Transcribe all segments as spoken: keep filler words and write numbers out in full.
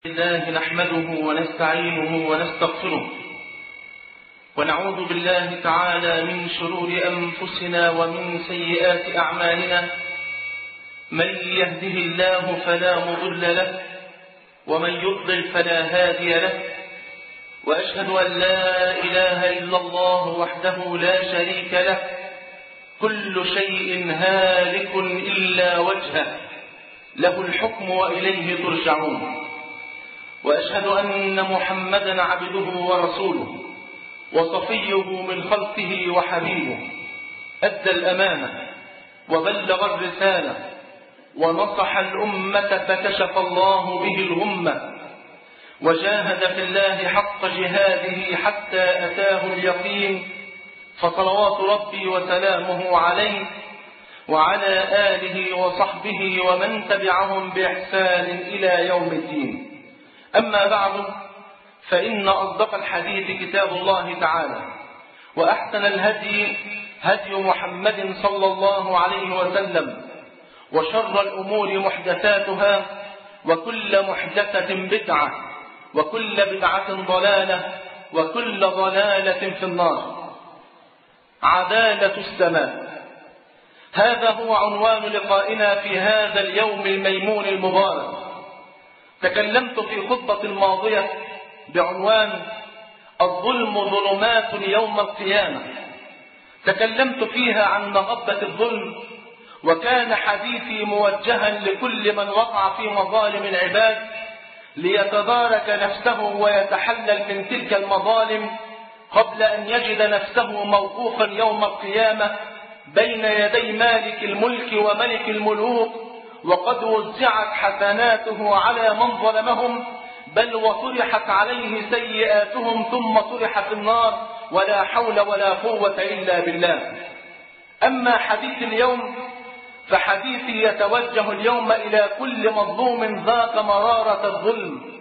الله نحمده ونستعينه ونستغفره ونعوذ بالله تعالى من شرور أنفسنا ومن سيئات أعمالنا. من يهده الله فلا مضل له ومن يضلل فلا هادي له، وأشهد أن لا إله إلا الله وحده لا شريك له، كل شيء هالك إلا وجهه، له الحكم وإليه ترجعون. وأشهد أن محمدا عبده ورسوله وصفيه من خلقه وحبيبه، أدى الأمانة وبلغ الرسالة ونصح الأمة فكشف الله به الغمة، وجاهد في الله حق جهاده حتى أتاه اليقين، فصلوات ربي وسلامه عليه وعلى آله وصحبه ومن تبعهم بإحسان إلى يوم الدين. أما بعد، فإن أصدق الحديث كتاب الله تعالى، وأحسن الهدي هدي محمد صلى الله عليه وسلم، وشر الأمور محدثاتها، وكل محدثة بدعة، وكل بدعة ضلالة، وكل ضلالة في النار. عدالة السماء، هذا هو عنوان لقائنا في هذا اليوم الميمون المبارك. تكلمت في خطبة الماضية بعنوان الظلم ظلمات يوم القيامة. تكلمت فيها عن مغبة الظلم، وكان حديثي موجها لكل من وقع في مظالم العباد ليتدارك نفسه ويتحلل من تلك المظالم قبل أن يجد نفسه موقوفا يوم القيامة بين يدي مالك الملك وملك الملوك، وقد وزعت حسناته على من ظلمهم، بل وطرحت عليه سيئاتهم ثم طرح في النار، ولا حول ولا قوة إلا بالله. أما حديث اليوم فحديثي يتوجه اليوم إلى كل مظلوم ذاق مرارة الظلم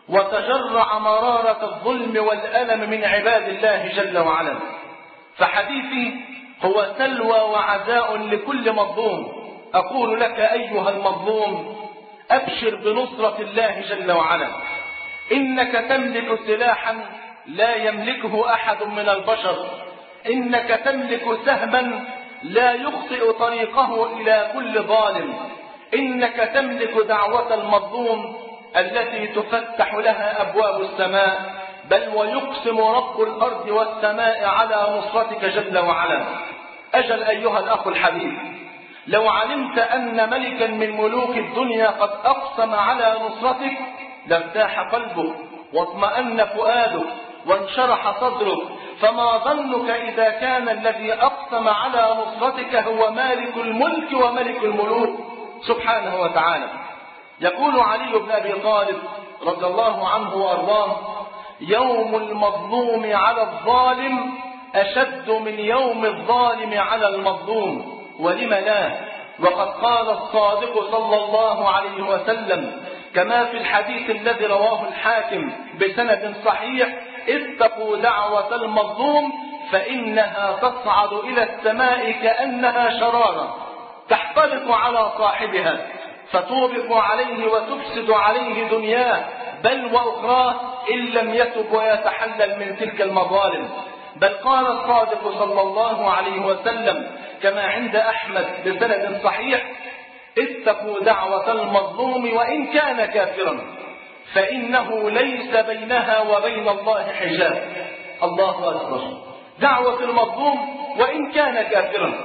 وتجرع مرارة الظلم والألم من عباد الله جل وعلا. فحديثي هو سلوى وعزاء لكل مظلوم. أقول لك أيها المظلوم، أبشر بنصرة الله جل وعلا. إنك تملك سلاحا لا يملكه أحد من البشر، إنك تملك سهما لا يخطئ طريقه إلى كل ظالم، إنك تملك دعوة المظلوم التي تفتح لها أبواب السماء، بل ويقسم رب الأرض والسماء على نصرتك جل وعلا. أجل أيها الأخ الحبيب، لو علمت أن ملكا من ملوك الدنيا قد أقسم على نصرتك لارتاح قلبك واطمأن فؤادك وانشرح صدرك، فما ظنك إذا كان الذي أقسم على نصرتك هو مالك الملك وملك الملوك سبحانه وتعالى. يقول علي بن أبي طالب رضي الله عنه وأرضاه: يوم المظلوم على الظالم أشد من يوم الظالم على المظلوم. ولم لا؟ وقد قال الصادق صلى الله عليه وسلم كما في الحديث الذي رواه الحاكم بسند صحيح: اتقوا دعوة المظلوم فإنها تصعد إلى السماء كأنها شرارة تحترق على صاحبها فتوبق عليه وتفسد عليه دنياه بل وأخراه إن لم يتب ويتحلل من تلك المظالم. بل قال الصادق صلى الله عليه وسلم كما عند أحمد بسند صحيح: اتقوا دعوة المظلوم وإن كان كافرا فإنه ليس بينها وبين الله حجاب. الله أكبر. دعوة المظلوم وإن كان كافرا،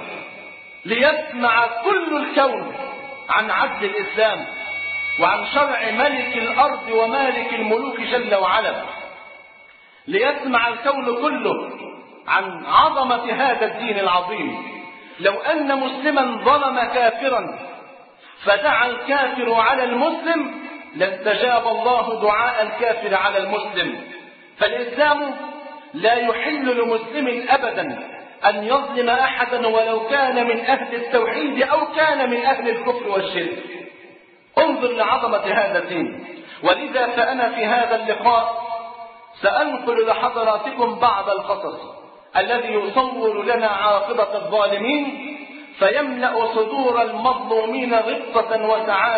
ليسمع كل الكون عن عدل الإسلام وعن شرع ملك الأرض ومالك الملوك جل وعلا، ليسمع الكون كله عن عظمة هذا الدين العظيم. لو أن مسلما ظلم كافرا فدعا الكافر على المسلم لاستجاب الله دعاء الكافر على المسلم. فالإسلام لا يحل لمسلم أبدا أن يظلم أحدا ولو كان من أهل التوحيد أو كان من أهل الكفر والشرك. انظر لعظمة هذا الدين. ولذا فأنا في هذا اللقاء سأنقل لحضراتكم بعض القصص الذي يصور لنا عاقبة الظالمين فيملأ صدور المظلومين غبطة وسعادة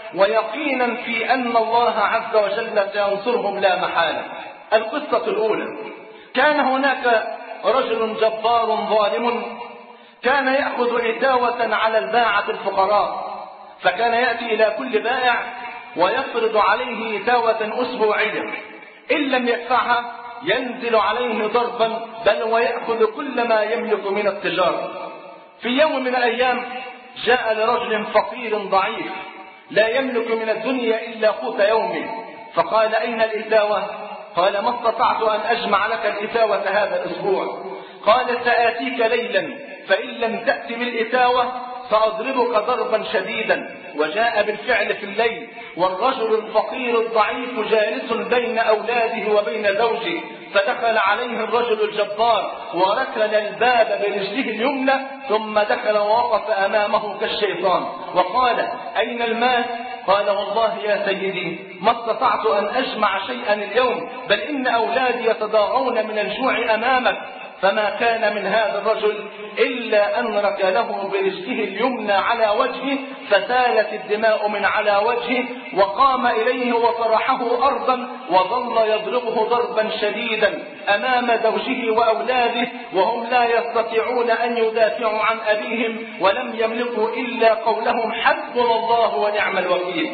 ويقينا في أن الله عز وجل سينصرهم لا محالة. القصة الأولى: كان هناك رجل جبار ظالم كان يأخذ عتاوة على الباعة الفقراء، فكان يأتي إلى كل بائع ويفرض عليه عتاوة أسبوعية، إن لم يدفعها ينزل عليه ضربا، بل ويأخذ كل ما يملك من التجارة. في يوم من الأيام جاء لرجل فقير ضعيف لا يملك من الدنيا إلا قوت يومه، فقال: أين الإتاوة؟ قال: ما استطعت أن أجمع لك الإتاوة هذا الأسبوع. قال: سآتيك ليلا، فإن لم تأت بالإتاوة سأضربك ضربا شديدا. وجاء بالفعل في الليل، والرجل الفقير الضعيف جالس بين أولاده وبين زوجه، فدخل عليه الرجل الجبار وركل الباب برجله اليمنى، ثم دخل ووقف أمامه كالشيطان وقال: أين المال؟ قال: والله يا سيدي ما استطعت أن أجمع شيئا اليوم، بل إن أولادي يتضاغون من الجوع أمامك. فما كان من هذا الرجل إلا أن ركله برجله اليمنى على وجهه، فسالت الدماء من على وجهه، وقام إليه وطرحه أرضا وظل يضربه ضربا شديدا أمام زوجه وأولاده، وهم لا يستطيعون أن يدافعوا عن أبيهم، ولم يملكوا إلا قولهم: حسبنا الله ونعم الوكيل.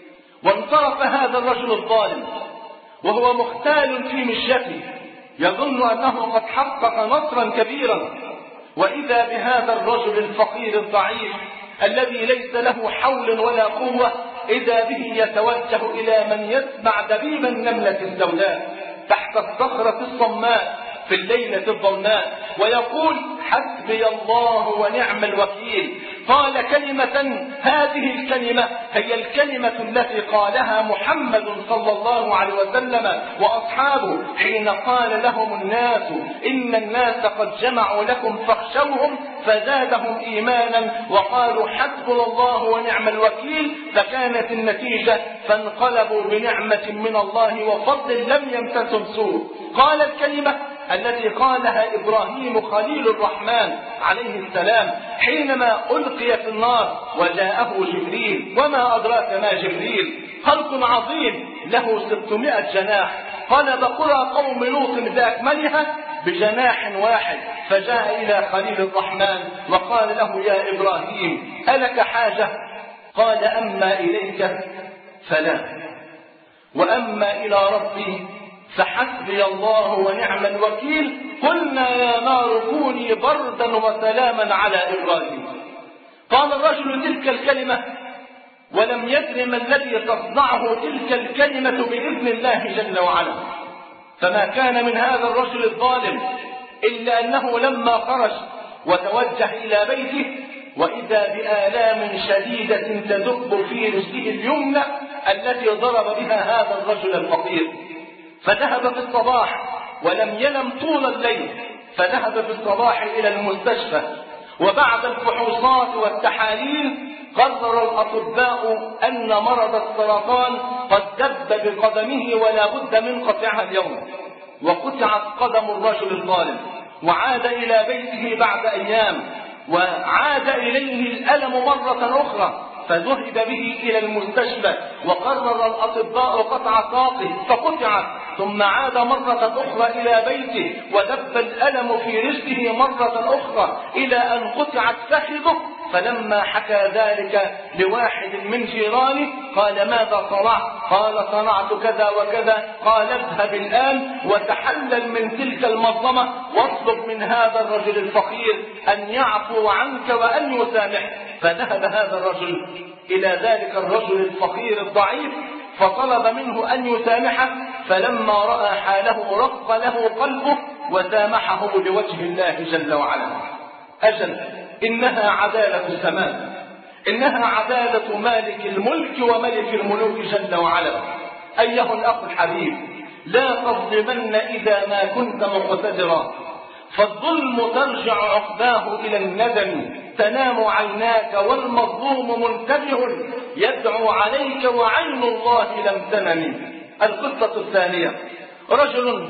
وانصرف هذا الرجل الظالم وهو مختال في مشيته، يظن أنه قد حقق نصرا كبيرا، وإذا بهذا الرجل الفقير الضعيف الذي ليس له حول ولا قوة، إذا به يتوجه إلى من يسمع دبيب النملة السوداء تحت الصخرة الصماء في الليلة الظلماء ويقول: حسبي الله ونعم الوكيل. قال كلمة، هذه الكلمة هي الكلمة التي قالها محمد صلى الله عليه وسلم وأصحابه حين قال لهم الناس: إن الناس قد جمعوا لكم فاخشوهم، فزادهم إيمانا وقالوا: حسبنا الله ونعم الوكيل. فكانت النتيجة فانقلبوا بنعمة من الله وفضل لم يمسسهم سوء. قال الكلمة التي قالها إبراهيم خليل الرحمن عليه السلام حينما ألقي في النار وجاءه جبريل: وما أدراك ما جبريل؟ خلق عظيم له ستمائة جناح، قلب قرى قوم لوط بأكملها بجناح واحد، فجاء إلى خليل الرحمن وقال له: يا إبراهيم ألك حاجة؟ قال: أما إليك فلا، وأما إلى ربي فحسبي الله ونعم الوكيل. قلنا: يا نار كوني بردا وسلاما على إبراهيم. قال الرجل تلك الكلمة ولم يدر ما الذي تصنعه تلك الكلمة بإذن الله جل وعلا. فما كان من هذا الرجل الظالم إلا أنه لما خرج وتوجه إلى بيته وإذا بآلام شديدة تدب في رجله اليمنى التي ضرب بها هذا الرجل الفقير، فذهب في الصباح ولم ينم طول الليل، فذهب في الصباح إلى المستشفى، وبعد الفحوصات والتحاليل قرر الأطباء أن مرض السرطان قد دب بقدمه ولا بد من قطعها اليوم. وقطعت قدم الرجل الظالم وعاد إلى بيته بعد أيام، وعاد إليه الألم مرة أخرى، فذهب به إلى المستشفى وقرر الأطباء قطع ساقه فقطعت، ثم عاد مرة أخرى إلى بيته ودب الألم في رجله مرة أخرى إلى أن قطعت فخذه. فلما حكى ذلك لواحد من جيرانه قال: ماذا صنعت؟ قال: صنعت كذا وكذا. قال: اذهب الآن وتحلل من تلك المظلمة واطلب من هذا الرجل الفقير أن يعفو عنك وأن يسامحك. فذهب هذا الرجل إلى ذلك الرجل الفقير الضعيف فطلب منه أن يسامحه، فلما رأى حاله رق له قلبه وسامحه لوجه الله جل وعلا. أجل إنها عدالة الزمان، إنها عدالة مالك الملك وملك الملوك جل وعلا. أيها الأخ الحبيب، لا تظلمن إذا ما كنت مقتدرا، فالظلم ترجع عقباه إلى الندم، تنام عيناك والمظلوم منتبه يدعو عليك وعين الله لم تنم. القصة الثانية: رجل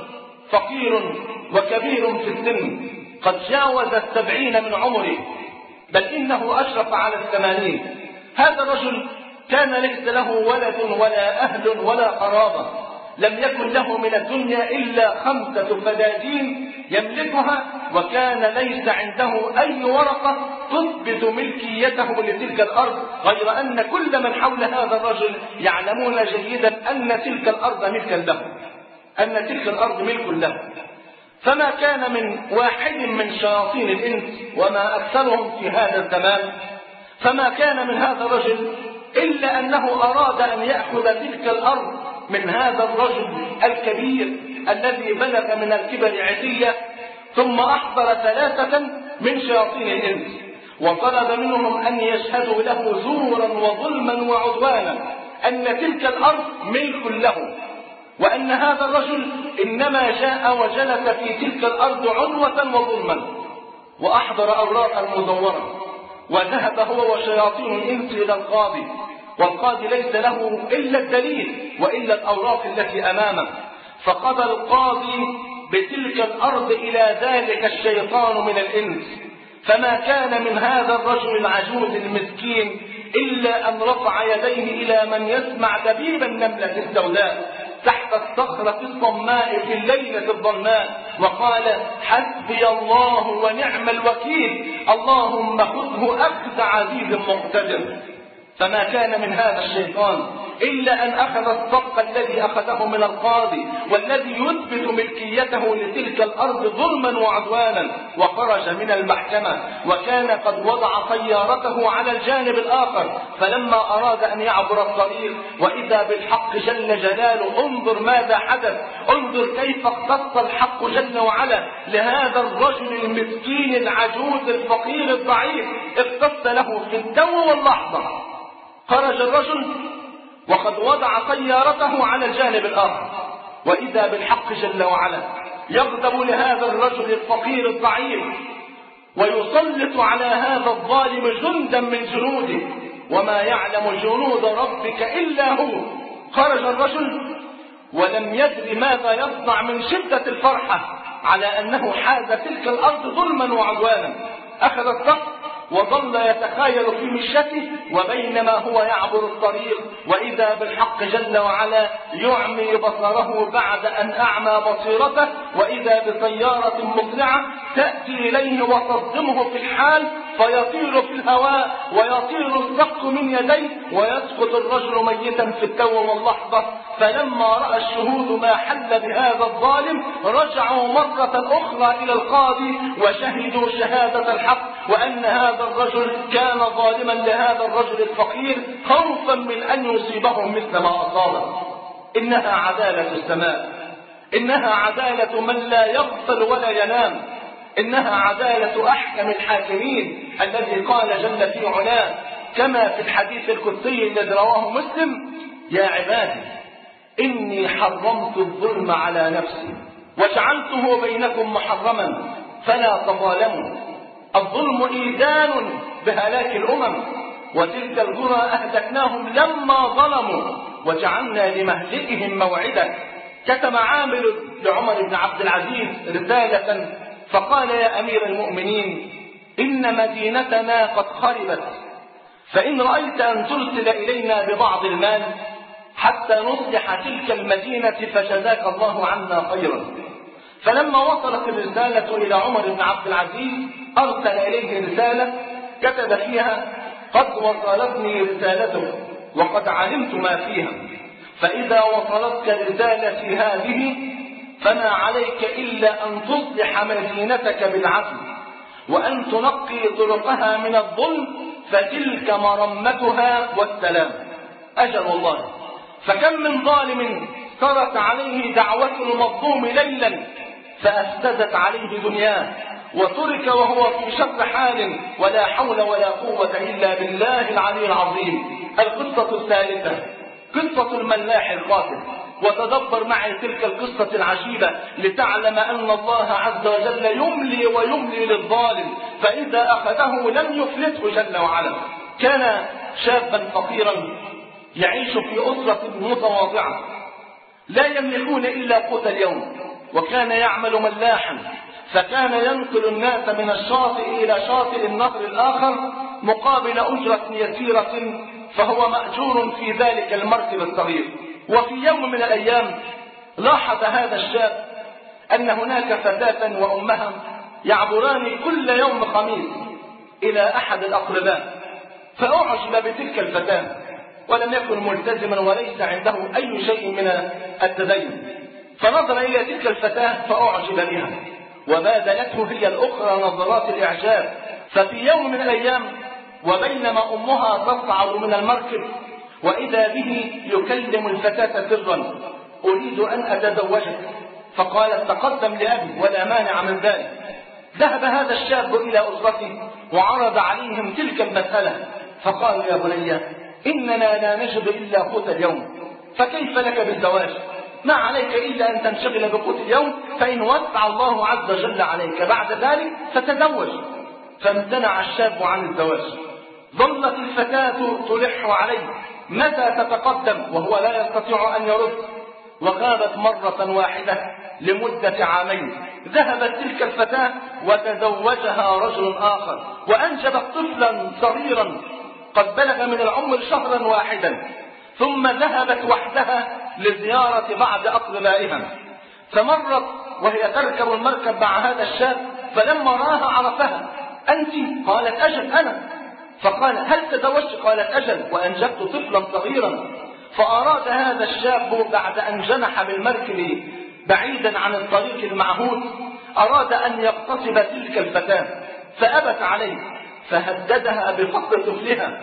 فقير وكبير في السن قد جاوز السبعين من عمره، بل إنه أشرف على الثمانين. هذا الرجل كان ليس له ولد ولا أهل ولا قرابة، لم يكن له من الدنيا إلا خمسة فدادين يملكها، وكان ليس عنده أي ورقة تثبت ملكيته لتلك الأرض، غير أن كل من حول هذا الرجل يعلمون جيدا أن تلك الأرض ملكا له، أن تلك الأرض ملك له. فما كان من واحد من شياطين الإنس، وما أكثرهم في هذا الزمان، فما كان من هذا الرجل إلا أنه أراد أن يأخذ تلك الأرض من هذا الرجل الكبير الذي بلغ من الكبر عتية. ثم أحضر ثلاثة من شياطين الإنس وطلب منهم أن يشهدوا له زورا وظلما وعدوانا أن تلك الأرض ملك له، وأن هذا الرجل إنما جاء وجلس في تلك الأرض عنوة وظلما. وأحضر أوراقا مزورة وذهب هو وشياطين الإنس إلى القاضي، والقاضي ليس له إلا الدليل وإلا الأوراق التي أمامه. فقضى القاضي بتلك الأرض إلى ذلك الشيطان من الإنس، فما كان من هذا الرجل العجوز المسكين إلا أن رفع يديه إلى من يسمع دبيب النملة السوداء تحت الصخرة الصماء في الليلة الظلماء، وقال: حسبي الله ونعم الوكيل، اللهم خذه أخذ عزيز مقتدر. فما كان من هذا الشيطان إلا أن أخذ الصفق الذي أخذه من القاضي والذي يثبت ملكيته لتلك الأرض ظلما وعدوانا، وخرج من المحكمة، وكان قد وضع سيارته على الجانب الآخر. فلما أراد أن يعبر الطريق وإذا بالحق جل جلاله، انظر ماذا حدث، انظر كيف اختص الحق جل وعلا لهذا الرجل المسكين العجوز الفقير الضعيف، اختص له في التو واللحظة. خرج الرجل وقد وضع سيارته على الجانب الآخر، وإذا بالحق جل وعلا يغضب لهذا الرجل الفقير الضعيف ويسلط على هذا الظالم جندا من جنوده، وما يعلم جنود ربك إلا هو. خرج الرجل ولم يدري ماذا يصنع من شدة الفرحة على أنه حاز تلك الأرض ظلما وعدوانا. أخذ الصف وظل يتخايل في مشيته، وبينما هو يعبر الطريق وإذا بالحق جل وعلا يعمي بصره بعد أن أعمى بصيرته، وإذا بسيارة مسرعة تأتي إليه وتصدمه في الحال، فيطير في الهواء ويطير الصفق من يديه ويسقط الرجل ميتا في التو واللحظة. فلما رأى الشهود ما حل بهذا الظالم رجعوا مرة أخرى إلى القاضي وشهدوا شهادة الحق، وأن هذا الرجل كان ظالما لهذا الرجل الفقير خوفا من أن يصيبه مثل ما أصابه. إنها عدالة السماء، إنها عدالة من لا يغفل ولا ينام، إنها عدالة أحكم الحاكمين الذي قال جل في علاه كما في الحديث القدسي الذي رواه مسلم: يا عبادي إني حرمت الظلم على نفسي وجعلته بينكم محرما فلا تظالموا. الظلم إيذان بهلاك الأمم، وتلك القرى أهلكناهم لما ظلموا وجعلنا لمهلكهم موعدا. كتب عامر لعمر بن عبد العزيز رسالة فقال: يا أمير المؤمنين، إن مدينتنا قد خربت، فإن رأيت أن ترسل إلينا ببعض المال حتى نصلح تلك المدينة فجزاك الله عنا خيرا. فلما وصلت الرسالة إلى عمر بن عبد العزيز أرسل إليه رسالة كتب فيها: قد وصلتني رسالتك وقد علمت ما فيها، فإذا وصلتك رسالتي هذه فما عليك إلا أن تصلح مدينتك بالعدل وأن تنقي طرقها من الظلم، فتلك مرمتها والسلام. أجل والله، فكم من ظالم سرت عليه دعوة المظلوم ليلا فأفسدت عليه دنياه وترك وهو في شر حال، ولا حول ولا قوة إلا بالله العلي العظيم. القصة الثالثة قصة الملاح القاتل. وتدبر معي تلك القصة العجيبة لتعلم أن الله عز وجل يملي ويملي للظالم، فإذا أخذه لم يفلته جل وعلا. كان شابا فقيرا يعيش في أسرة متواضعة لا يملكون إلا قوت اليوم، وكان يعمل ملاحا، فكان ينقل الناس من الشاطئ إلى شاطئ النهر الآخر مقابل أجرة يسيرة فهو مأجور في ذلك المركب الصغير. وفي يوم من الأيام لاحظ هذا الشاب أن هناك فتاة وأمها يعبران كل يوم خميس إلى أحد الأقرباء، فأعجب بتلك الفتاة ولم يكن ملتزما وليس عنده أي شيء من التدين، فنظر إلى تلك الفتاة فأعجب بها وبادلته هي الأخرى نظرات الإعجاب. ففي يوم من الأيام وبينما أمها تصعد من المركب وإذا به يكلم الفتاة سرا: أريد أن أتزوجك. فقالت: تقدم لأبي ولا مانع من ذلك. ذهب هذا الشاب إلى أسرته وعرض عليهم تلك المسألة، فقالوا: يا بني إننا لا نجد إلا قوت اليوم، فكيف لك بالزواج؟ ما عليك إلا أن تنشغل بقوت اليوم، فإن وسع الله عز وجل عليك بعد ذلك فتزوج. فامتنع الشاب عن الزواج. ظلت الفتاة تلح عليه متى تتقدم وهو لا يستطيع أن يرد، وغابت مرة واحدة لمدة عامين. ذهبت تلك الفتاة وتزوجها رجل آخر وأنجبت طفلا صغيرا قد بلغ من العمر شهرا واحدا، ثم ذهبت وحدها لزيارة بعض أقربائها. فمرت وهي تركب المركب مع هذا الشاب، فلما راها عرفها: أنت؟ قالت: أجل أنا. فقال: هل تزوجت؟ قالت: أجل، وأنجبت طفلا صغيرا. فأراد هذا الشاب بعد أن جنح بالمركب بعيدا عن الطريق المعهود أراد أن يغتصب تلك الفتاة، فأبت عليه فهددها بفقد طفلها،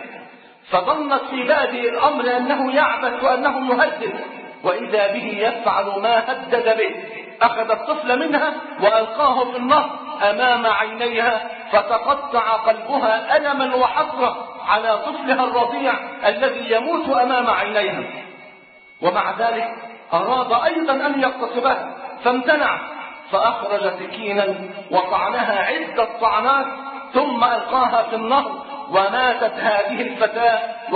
فظنت في بادئ الأمر أنه يعبث وأنه يهدد، وإذا به يفعل ما هدد به. أخذ الطفل منها وألقاه في النهر أمام عينيها، فتقطع قلبها ألما وحسرة على طفلها الرضيع الذي يموت أمام عينيها. ومع ذلك أراد أيضا أن يغتصبها فامتنع، فأخرج سكينا وطعنها عدة طعنات ثم ألقاها في النهر، وماتت هذه الفتاة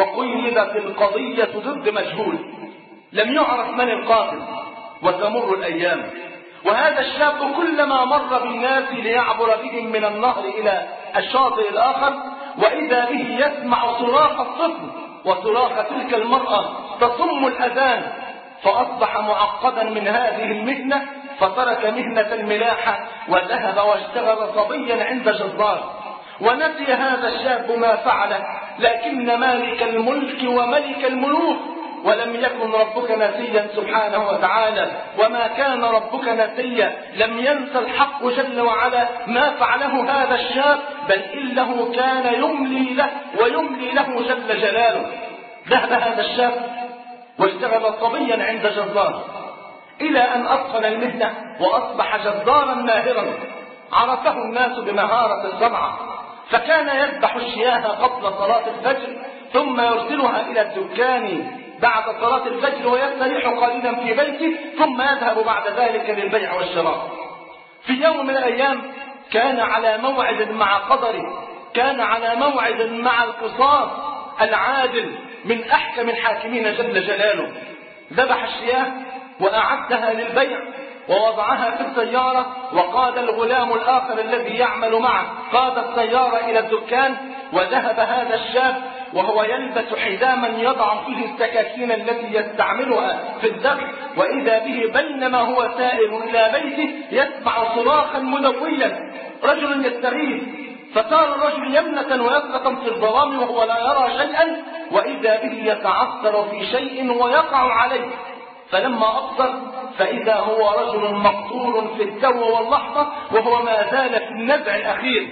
وقيدت القضية ضد مجهول. لم يعرف من القاتل. وتمر الأيام وهذا الشاب كلما مر بالناس ليعبر بهم من النهر إلى الشاطئ الآخر وإذا به يسمع صراخ الطفل وصراخ تلك المرأة تصم الأذان، فأصبح معقدا من هذه المهنة، فترك مهنة الملاحة وذهب واشتغل صبيا عند جزار. ونسي هذا الشاب ما فعله، لكن مالك الملك وملك الملوك ولم يكن ربك نسيا سبحانه وتعالى، وما كان ربك نسيا. لم ينسى الحق جل وعلا ما فعله هذا الشاب، بل إنه كان يملي له ويملي له جل جلاله. ذهب هذا الشاب واشتغل صبيا عند جزار إلى أن أتقن المهنة وأصبح جزارا ماهرا، عرفه الناس بمهارة الصنعة، فكان يذبح الشياه قبل صلاة الفجر ثم يرسلها إلى الدكان بعد صلاة الفجر ويستريح قليلا في بيته ثم يذهب بعد ذلك للبيع والشراء. في يوم من الأيام كان على موعد مع قدره، كان على موعد مع القصاص العادل من أحكم الحاكمين جل جلاله. ذبح الشياه وأعدها للبيع ووضعها في السيارة، وقاد الغلام الآخر الذي يعمل معه قاد السيارة إلى الدكان. وذهب هذا الشاب وهو يلبس حزاما يضع فيه السكاكين التي يستعملها في الذبح، وإذا به بينما هو سائر إلى بيته يسمع صراخا مدويا، رجل يستغيث، فصار الرجل يمنة ويسقط في الظلام وهو لا يرى شيئا، وإذا به يتعثر في شيء ويقع عليه، فلما أبصر فإذا هو رجل مقتول في التو واللحظة وهو ما زال في النزع الأخير.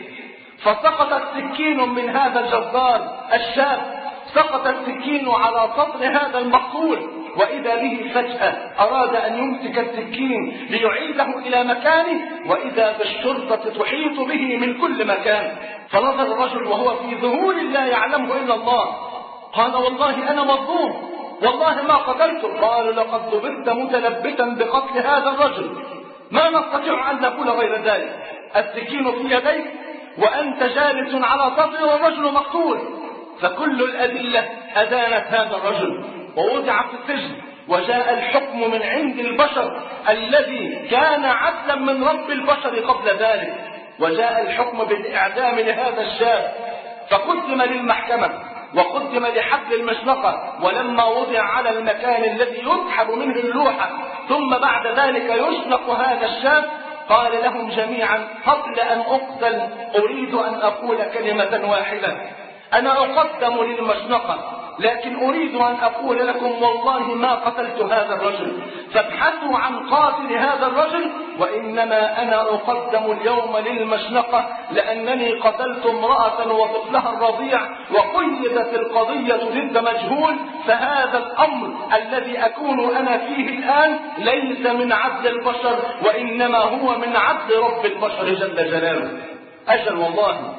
فسقط السكين من هذا الجزار الشاب، سقط السكين على صدر هذا المقتول، وإذا به فجأة أراد أن يمسك السكين ليعيده إلى مكانه، وإذا بالشرطة تحيط به من كل مكان. فنظر الرجل وهو في ذهول لا يعلمه إلا الله، قال: والله أنا مظلوم، والله ما قتلته. قال: لقد ضبطت متلبسا بقتل هذا الرجل، ما نستطيع أن نقول غير ذلك. السكين في يديك وأنت جالس على صدره والرجل مقتول. فكل الأدلة أدانت هذا الرجل ووضع في السجن، وجاء الحكم من عند البشر الذي كان عدلا من رب البشر قبل ذلك، وجاء الحكم بالإعدام لهذا الشاب. فقدم للمحكمة وقدم لحبل المشنقة، ولما وضع على المكان الذي يسحب منه اللوحة ثم بعد ذلك يشنق هذا الشاب، قال لهم جميعا قبل أن أقتل أريد أن أقول كلمة واحدة، أنا أقدم للمشنقة لكن أريد أن أقول لكم والله ما قتلت هذا الرجل، فابحثوا عن قاتل هذا الرجل، وإنما أنا أقدم اليوم للمشنقة لأنني قتلت امرأة وطفلها الرضيع وقيدت القضية ضد مجهول، فهذا الأمر الذي أكون أنا فيه الآن ليس من عدل البشر وإنما هو من عدل رب البشر جل جلاله. أجل والله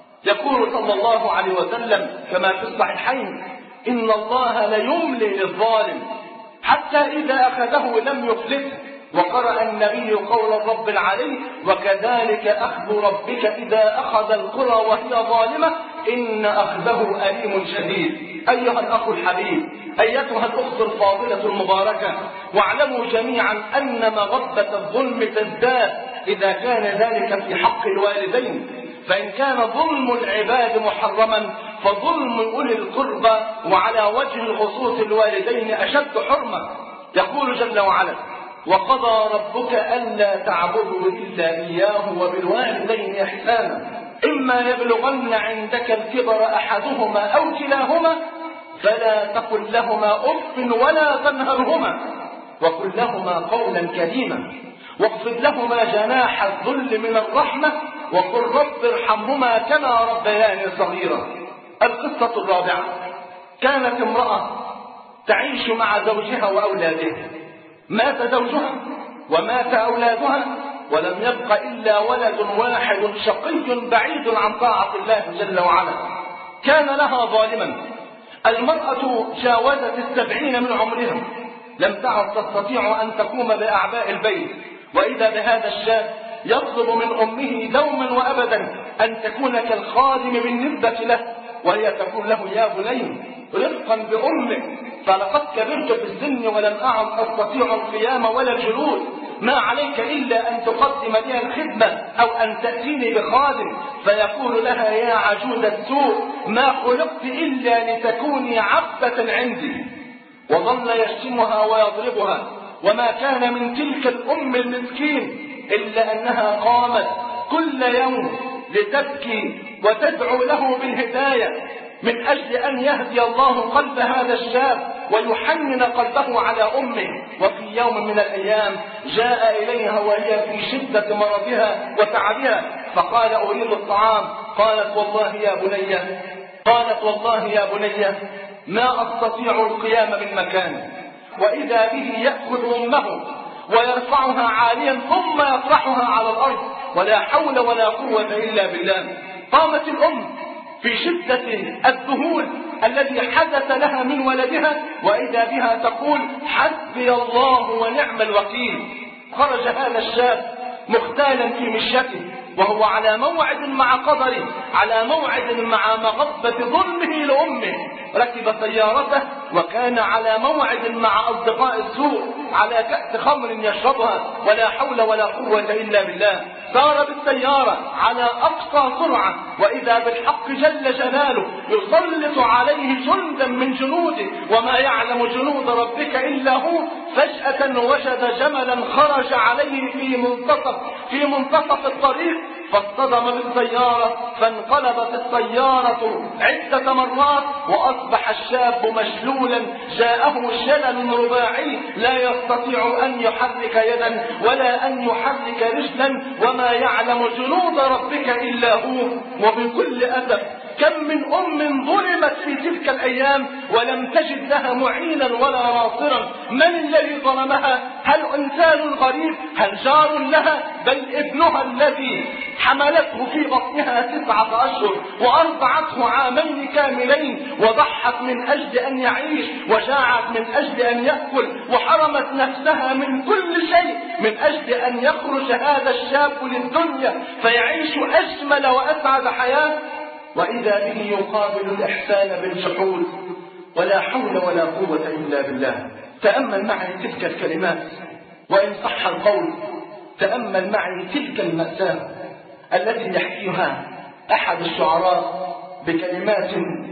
يقول صلى الله عليه وسلم كما في الصحيحين إن الله ليملي للظالم حتى إذا أخذه لم يفلته، وقرأ النبي قول الرب العلي وكذلك أخذ ربك إذا أخذ القرى وهي ظالمة إن أخذه أليم شديد. أيها الأخ الحبيب، أيتها الأخت الفاضلة المباركة، واعلموا جميعا أن مغبة الظلم تزداد إذا كان ذلك في حق الوالدين، فإن كان ظلم العباد محرما فظلم أولي القربى وعلى وجه الخصوص الوالدين أشد حرمة. يقول جل وعلا وقضى ربك ألا تعبدوا إلا إياه وبالوالدين إحسانا إما يبلغن عندك الكبر أحدهما أو كلاهما فلا تقل لهما أف ولا تنهرهما وقل لهما قولا كريما واخفض لهما جناح الذل من الرحمة وقل رب ارحمهما كما ربياني صغيرا. القصة الرابعة، كانت امرأة تعيش مع زوجها وأولادها، مات زوجها ومات أولادها ولم يبق إلا ولد واحد شقي بعيد عن طاعة الله جل وعلا، كان لها ظالما. المرأة جاوزت السبعين من عمرها، لم تعد تستطيع أن تقوم بأعباء البيت، وإذا بهذا الشاب يطلب من أمه دوما وأبدا أن تكون كالخادم بالنسبة له، وهي تقول له يا بني رفقا بأمك فلقد كبرت في السن ولم أعد أستطيع القيام ولا الجلوس، ما عليك إلا أن تقدم لي الخدمة أو أن تأتيني بخادم. فيقول لها يا عجوز السوء ما خلقت إلا لتكوني عبدة عندي، وظل يشتمها ويضربها، وما كان من تلك الأم المسكين إلا أنها قامت كل يوم لتبكي وتدعو له بالهداية من أجل أن يهدي الله قلب هذا الشاب ويحنن قلبه على أمه. وفي يوم من الأيام جاء إليها وهي في شدة مرضها وتعبها فقال أريد الطعام، قالت والله يا بني قالت والله يا بني ما أستطيع القيام من مكاني، وإذا به يأخذ أمه ويرفعها عاليا ثم يطرحها على الأرض ولا حول ولا قوة إلا بالله. قامت الأم في شدة الذهول الذي حدث لها من ولدها وإذا بها تقول حسبي الله ونعم الوكيل. خرج هذا الشاب مختالا في مشيته وهو على موعد مع قدره، على موعد مع مغبة ظلمه لأمه، ركب سيارته وكان على موعد مع أصدقاء السوء على كأس خمر يشربها ولا حول ولا قوة إلا بالله. سار بالسيارة على أقصى سرعة وإذا بالحق جل جلاله يسلط عليه جندا من جنوده وما يعلم جنود ربك إلا هو. فجأة وجد جملا خرج عليه في منتصف في منتصف الطريق فاصطدم بالسيارة فانقلبت السيارة عدة مرات وأصبح الشاب مشلولا جاءه شلل رباعي لا يستطيع أن يحرك يدا ولا أن يحرك رجلا وما يعلم جنود ربك إلا هو. وبكل أسف كم من أم ظلمت في تلك الأيام ولم تجد لها معينا ولا ناصرا. من الذي ظلمها؟ هل إنسان غريب؟ هل جار لها؟ بل ابنها الذي حملته في بطنها تسعة أشهر وأرضعته عامين كاملين وضحت من أجل أن يعيش وجاعت من أجل أن يأكل وحرمت نفسها من كل شيء من أجل أن يخرج هذا الشاب للدنيا فيعيش أجمل وأسعد حياة، وإذا به يقابل الإحسان بالجحود ولا حول ولا قوة إلا بالله. تأمل معي تلك الكلمات وإن صح القول تأمل معي تلك المأساة التي يحكيها أحد الشعراء بكلمات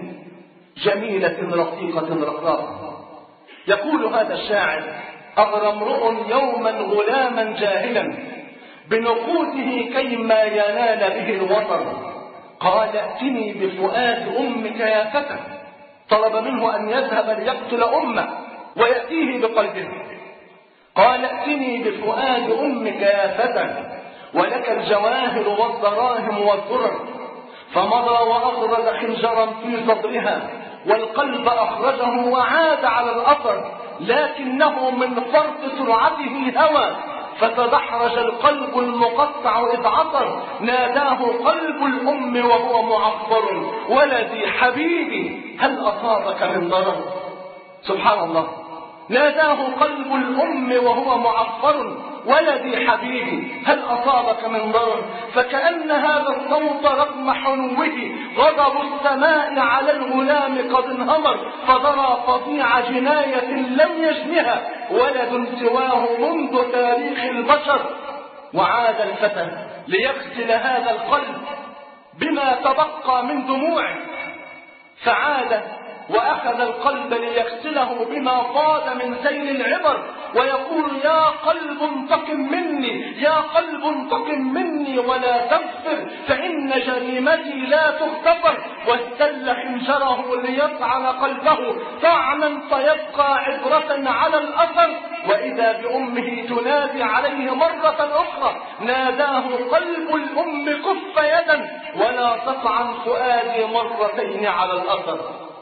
جميلة رقيقة رقراقة. يقول هذا الشاعر: أغرى امرؤ يوما غلاما جاهلا بنقوته كيما ينال به الوطر، قال ائتني بفؤاد أمك يا فتى. طلب منه أن يذهب ليقتل أمه ويأتيه بقلبه. قال ائتني بفؤاد أمك يا فتى ولك الجواهر والدراهم والذرر. فمضى وأخرج خنجرا في صدرها والقلب أخرجه وعاد على الأثر، لكنه من فرط سرعته هوى فتدحرج القلب المقطع إذ عثر. ناداه قلب الأم وهو معفر: ولدي حبيبي هل أصابك من ضرر؟ سبحان الله. ناداه قلب الأم وهو معفر: ولدي حبيبي هل أصابك من ضرر؟ فكأن هذا الصوت رغم حنوه غضب السماء على الغلام قد انهمر، فضرى فظيع جناية لم يجنها ولد سواه منذ تاريخ البشر. وعاد الفتى ليغسل هذا القلب بما تبقى من دموعه، فعاد وأخذ القلب ليغسله بما فاض من سيل العبر، ويقول: يا قلب انتقم مني، يا قلب انتقم مني ولا تغفر، فإن جريمتي لا تغتفر. واستل خنجره ليطعن قلبه طعنا فيبقى عبرة على الأثر. وإذا بأمه تنادي عليه مرة أخرى: ناداه قلب الأم كف يدا ولا تطعن فؤادي مرتين على الأثر.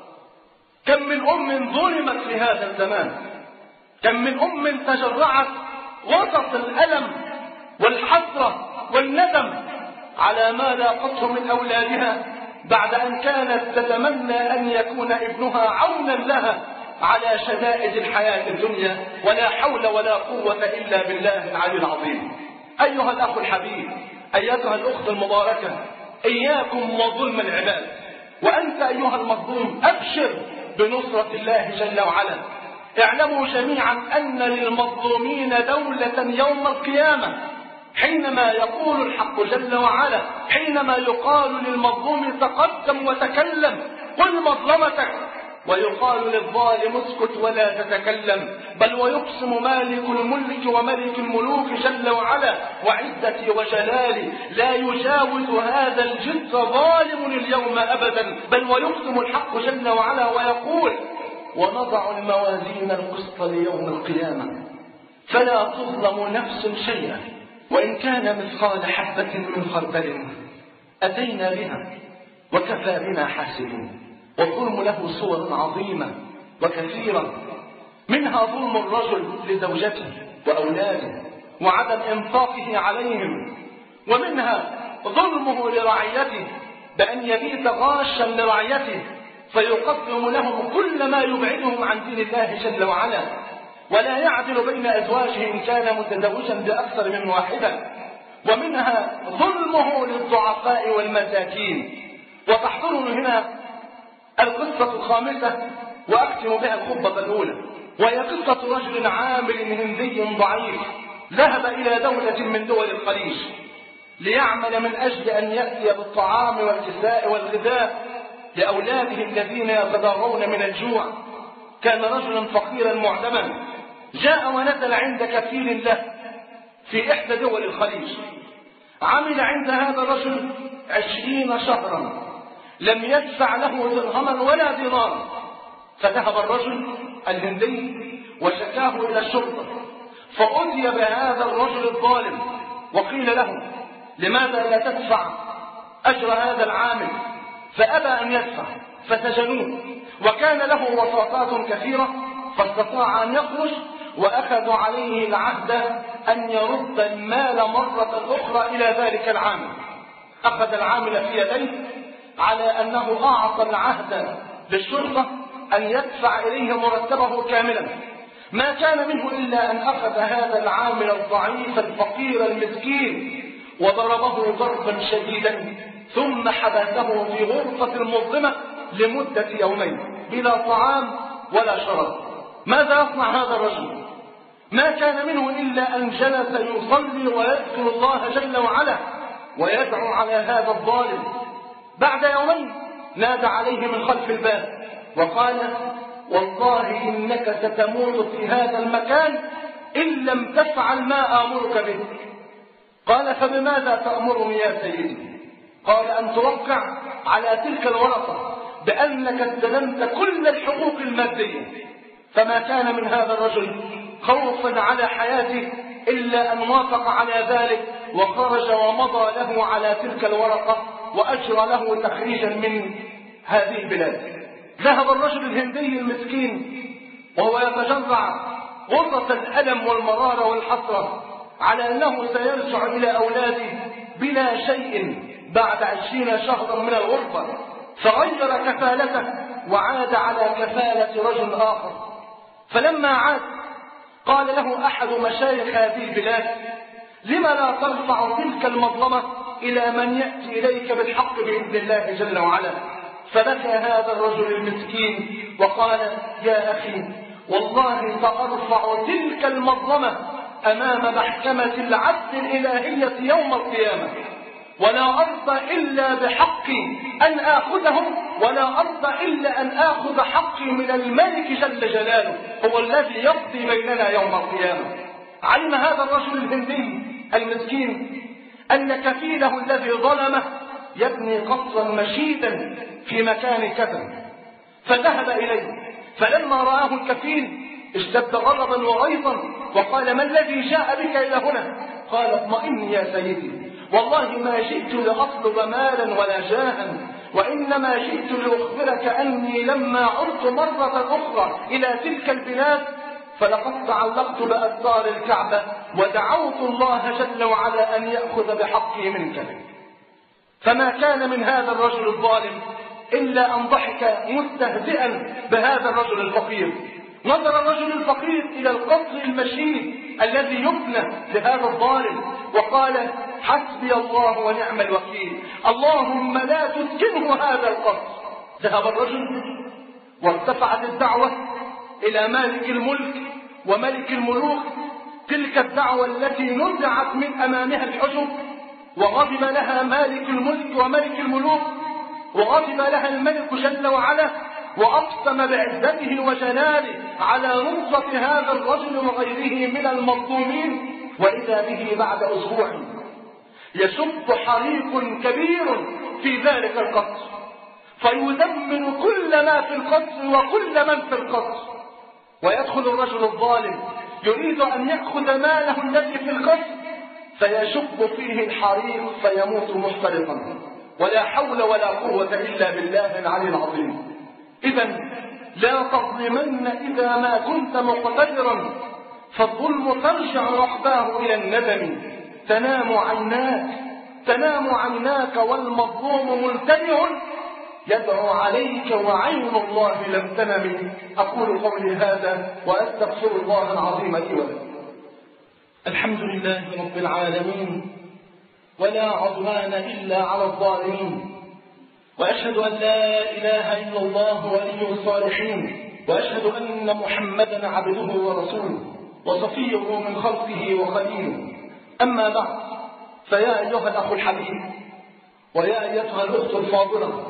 كم من أم ظلمت في هذا الزمان، كم من أم تجرعت وسط الألم والحسرة والندم على ما لاقته من أولادها بعد أن كانت تتمنى أن يكون ابنها عونا لها على شدائد الحياة الدنيا. ولا حول ولا قوة إلا بالله العلي العظيم. أيها الأخ الحبيب، أيتها الأخت المباركة، إياكم وظلم العباد. وأنت أيها المظلوم أبشر بنصرة الله جل وعلا. اعلموا جميعا أن للمظلومين دولة يوم القيامة، حينما يقول الحق جل وعلا، حينما يقال للمظلوم تقدم وتكلم قل مظلمتك، ويقال للظالم اسكت ولا تتكلم. بل ويقسم مالك الملك وملك الملوك جل وعلا وعزتي وجلالي لا يجاوز هذا الجنس ظالم اليوم أبدا. بل ويقسم الحق جل وعلا ويقول: ونضع الموازين القسط ليوم القيامة فلا تظلم نفس شيئا وإن كان مثقال حبة من خردل أتينا بها وكفى بنا حاسبين. والظلم له صور عظيمة وكثيرة، منها ظلم الرجل لزوجته وأولاده وعدم إنفاقه عليهم، ومنها ظلمه لرعيته بأن يبيت غاشا لرعيته فيقدم لهم كل ما يبعدهم عن دين الله جل وعلا، ولا يعدل بين أزواجه إن كان متزوجا بأكثر من واحدة. ومنها ظلمه للضعفاء والمساكين. وتحضرني هنا القصة الخامسة وأختم بها الخطبة الأولى، وهي قصة رجل عامل هندي ضعيف ذهب إلى دولة من دول الخليج ليعمل من أجل أن يأتي بالطعام والكساء والغذاء لأولاده الذين يتضررون من الجوع. كان رجلا فقيرا معدما، جاء ونزل عند كفيل له في إحدى دول الخليج. عمل عند هذا الرجل عشرين شهرا لم يدفع له درهما ولا دينار. فذهب الرجل الهندي وشكاه إلى الشرطة، فأتي بهذا الرجل الظالم وقيل له: لماذا لا تدفع أجر هذا العامل؟ فأبى أن يدفع فسجنوه، وكان له وساطات كثيرة فاستطاع أن يخرج، وأخذوا عليه العهد أن يرد المال مرة أخرى إلى ذلك العامل. أخذ العامل في يديه على أنه أعطى العهد للشرطة أن يدفع إليه مرتبه كاملا. ما كان منه إلا أن أخذ هذا العامل الضعيف الفقير المسكين وضربه ضربا شديدا، ثم حبسه في غرفة مظلمة لمدة يومين بلا طعام ولا شراب. ماذا يصنع هذا الرجل؟ ما كان منه إلا أن جلس يصلي ويذكر الله جل وعلا ويدعو على هذا الظالم. بعد يومين نادى عليه من خلف الباب وقال والله إنك ستموت في هذا المكان إن لم تفعل ما آمرك به. قال فبماذا تأمرني يا سيدي؟ قال أن توقع على تلك الورقة بأنك استلمت كل الحقوق المادية. فما كان من هذا الرجل خوفا على حياته إلا أن وافق على ذلك وخرج ومضى له على تلك الورقة وأجرى له تخريجا من هذه البلاد. ذهب الرجل الهندي المسكين وهو يتجرع غرة الألم والمرارة والحسرة على أنه سيرجع إلى أولاده بلا شيء بعد عشرين شهرا من الغربة، فغير كفالته وعاد على كفالة رجل آخر. فلما عاد قال له أحد مشايخ هذه البلاد لما لا ترفع تلك المظلمة إلى من يأتي إليك بالحق بإذن الله جل وعلا؟ فبكى هذا الرجل المسكين وقال يا أخي والله سأرفع تلك المظلمة أمام محكمة العدل الإلهية يوم القيامة، ولا أرضى إلا بحقي أن آخذهم، ولا أرضى إلا أن آخذ حقي من الملك جل جلاله، هو الذي يقضي بيننا يوم القيامة. علم هذا الرجل الهندي المسكين أن كفيله الذي ظلمه يبني قصرا مشيدا في مكان كذا، فذهب إليه. فلما رآه الكفيل اشتد غضبا وغيظا وقال ما الذي جاء بك إلى هنا؟ قال اطمئن يا سيدي، والله ما جئت لأطلب مالا ولا جاها، وإنما جئت لأخبرك أني لما عدت مرة أخرى إلى تلك البلاد فلقد تعلقت بأستار الكعبة ودعوت الله جل وعلا أن يأخذ بحقي منك. فما كان من هذا الرجل الظالم إلا أن ضحك مستهزئا بهذا الرجل الفقير. نظر الرجل الفقير إلى القصر المشيد الذي يبنى لهذا الظالم وقال حسبي الله ونعم الوكيل، اللهم لا تسكنه هذا القصر. ذهب الرجل وارتفعت الدعوة إلى مالك الملك وملك الملوك، تلك الدعوة التي نزعت من أمامها الحجب، وغضب لها مالك الملك وملك الملوك، وغضب لها الملك جل وعلا، وأقسم بعزته وجلاله على نصرة هذا الرجل وغيره من المظلومين. وإذا به بعد أسبوع يشب حريق كبير في ذلك القصر فيدمر كل ما في القصر وكل من في القصر، ويدخل الرجل الظالم يريد أن يأخذ ماله الذي في القصر فيشب فيه الحريق فيموت محترقا، ولا حول ولا قوة إلا بالله العلي العظيم. إذا لا تظلمن إذا ما كنت مقتدرا، فالظلم ترجع رحباه إلى الندم. تنام عيناك تنام عيناك والمظلوم ملتجئ يدعو عليك وعين الله لم تنم. أقول قولي هذا وأستغفر الله العظيم لي ولكم. الحمد لله رب العالمين، ولا عدوان إلا على الظالمين، وأشهد أن لا إله إلا الله ولي الصالحين، وأشهد أن محمدا عبده ورسوله وصفيه من خلقه وخليله. أما بعد، فيا أيها الأخ الحبيب ويا أيتها الأخت الفاضلة،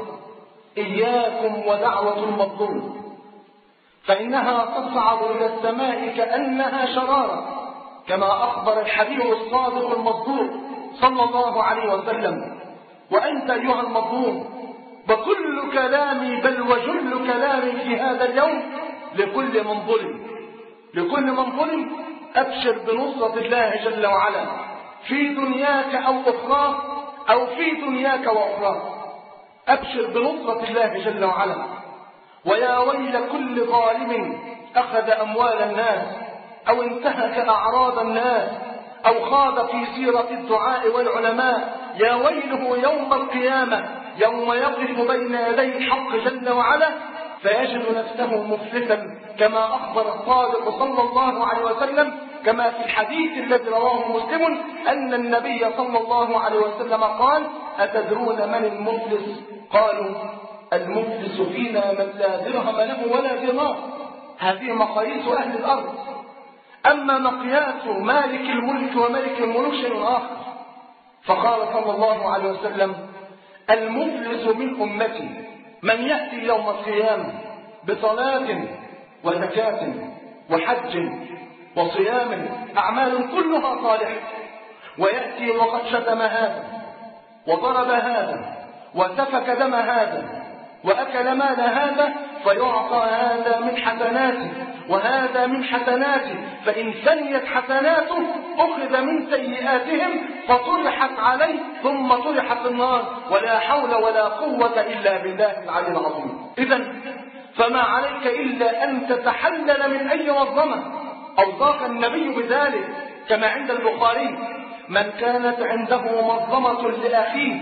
إياكم ودعوة المظلوم، فإنها تصعد إلى السماء كأنها شرارة، كما أخبر الحبيب الصادق المصدوق صلى الله عليه وسلم. وأنت أيها المظلوم بكل كلامي بل وجل كلامي في هذا اليوم لكل من ظلم لكل من ظلم أبشر بنصرة الله جل وعلا في دنياك أو أخرى أو في دنياك وأخرى. أبشر بنصرة الله جل وعلا. ويا ويل كل ظالم أخذ أموال الناس أو انتهك أعراض الناس أو خاض في سيرة الدعاء والعلماء. يا ويله يوم القيامة يوم يقف بين يدي الحق جل وعلا فيجد نفسه مفلسا، كما أخبر الصادق صلى الله عليه وسلم كما في الحديث الذي رواه مسلم أن النبي صلى الله عليه وسلم قال أتدرون من المفلس؟ قالوا المفلس فينا من لا درهم له ولا دينار. هذه مقاييس أهل الأرض. أما مقياس مالك الملك وملك الملوك شيء آخر. فقال صلى الله عليه وسلم المفلس من أمتي من يأتي يوم القيامة بصلاة وزكاة وحج وصيام، أعمال كلها صالحة، ويأتي وقد شتم هذا وضرب هذا وسفك دم هذا وأكل مال هذا، فيعطى هذا من حسناته وهذا من حسناته، فإن فنيت حسناته أخذ من سيئاتهم فطرحت عليه ثم طرح في النار، ولا حول ولا قوة إلا بالله العلي العظيم. إذن فما عليك إلا أن تتحلل من أي منظمة أوصاك النبي بذلك، كما عند البخاري: من كانت عنده منظمة لأخيه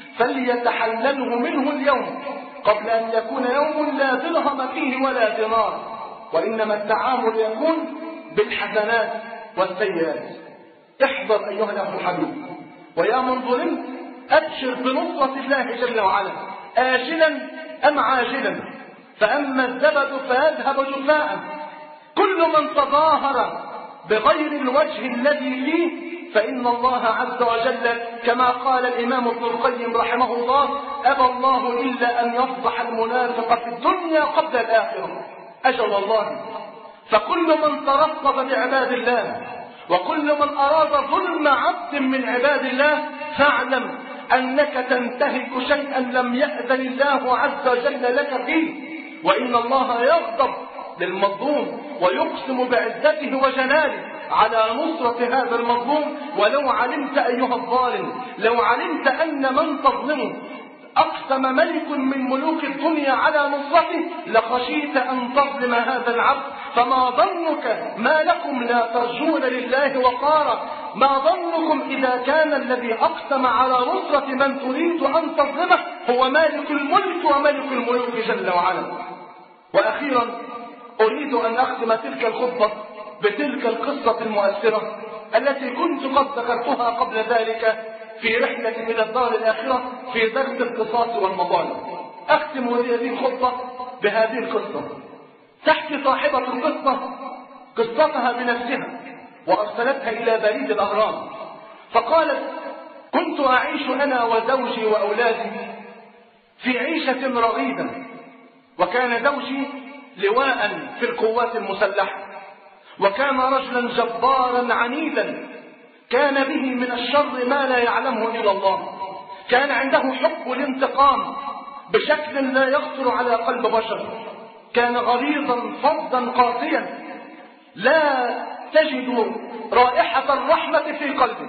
فليتحلله منه اليوم قبل أن يكون يوم لا درهم فيه ولا دينار، وإنما التعامل يكون بالحسنات والسيئات. احذر أيها الأخ الحبيب، ويا من ظلمت أبشر بنصرة الله جل وعلا آجلا أم عاجلا، فأما الزبد فيذهب جفاء. كل من تظاهر بغير الوجه الذي فيه فإن الله عز وجل كما قال الإمام ابن القيم رحمه الله: أبى الله إلا أن يفضح المنافق في الدنيا قبل الآخرة. أجل والله. فكل من ترصد بعباد الله وكل من أراد ظلم عبد من عباد الله فاعلم أنك تنتهك شيئا لم يأذن الله عز وجل لك فيه، وإن الله يغضب للمظلوم ويقسم بعزته وجلاله على نصرة هذا المظلوم. ولو علمت أيها الظالم، لو علمت أن من تظلمه أقسم ملك من ملوك الدنيا على نصرته لخشيت أن تظلم هذا العبد. فما ظنك ما لكم لا ترجون لله وقارا؟ ما ظنكم إذا كان الذي أقسم على نصرة من تريد أن تظلمه هو مالك الملك وملك الملوك جل وعلا؟ وأخيرا أريد أن أختم تلك الخطبة بتلك القصة المؤثرة التي كنت قد ذكرتها قبل ذلك في رحلة إلى الدار الآخرة في درس القصاص والمظالم. أختم هذه الخطبة بهذه القصة. تحكي صاحبة القصة قصتها بنفسها وأرسلتها إلى بريد الأهرام، فقالت: كنت أعيش أنا وزوجي وأولادي في عيشة رغيدة، وكان زوجي لواء في القوات المسلحة، وكان رجلا جبارا عنيدا، كان به من الشر ما لا يعلمه إلا الله، كان عنده حب الانتقام بشكل لا يخطر على قلب بشر، كان غليظا فظا قاسيا لا تجد رائحة الرحمة في قلبه،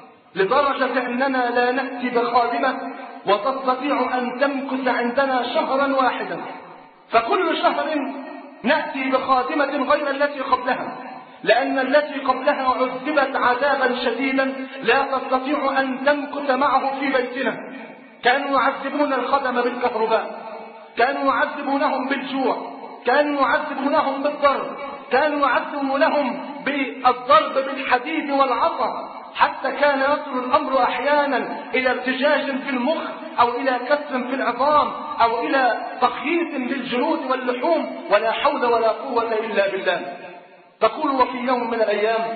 لدرجة أننا لا نأتي بخادمة وتستطيع أن تمكث عندنا شهرا واحدا، فكل شهر نأتي بخادمة غير التي قبلها، لأن التي قبلها عذبت عذابا شديدا لا تستطيع أن تمكث معه في بيتنا. كانوا يعذبون الخدم بالكهرباء، كانوا يعذبونهم بالجوع، كانوا يعذبونهم بالضرب، كانوا يعذبونهم بالضرب بالحديد والعصا، حتى كان يصل الأمر أحيانا إلى ارتجاج في المخ أو إلى كسر في العظام أو إلى تخييط للجلود واللحوم، ولا حول ولا قوة إلا بالله. تقول: وفي يوم من الأيام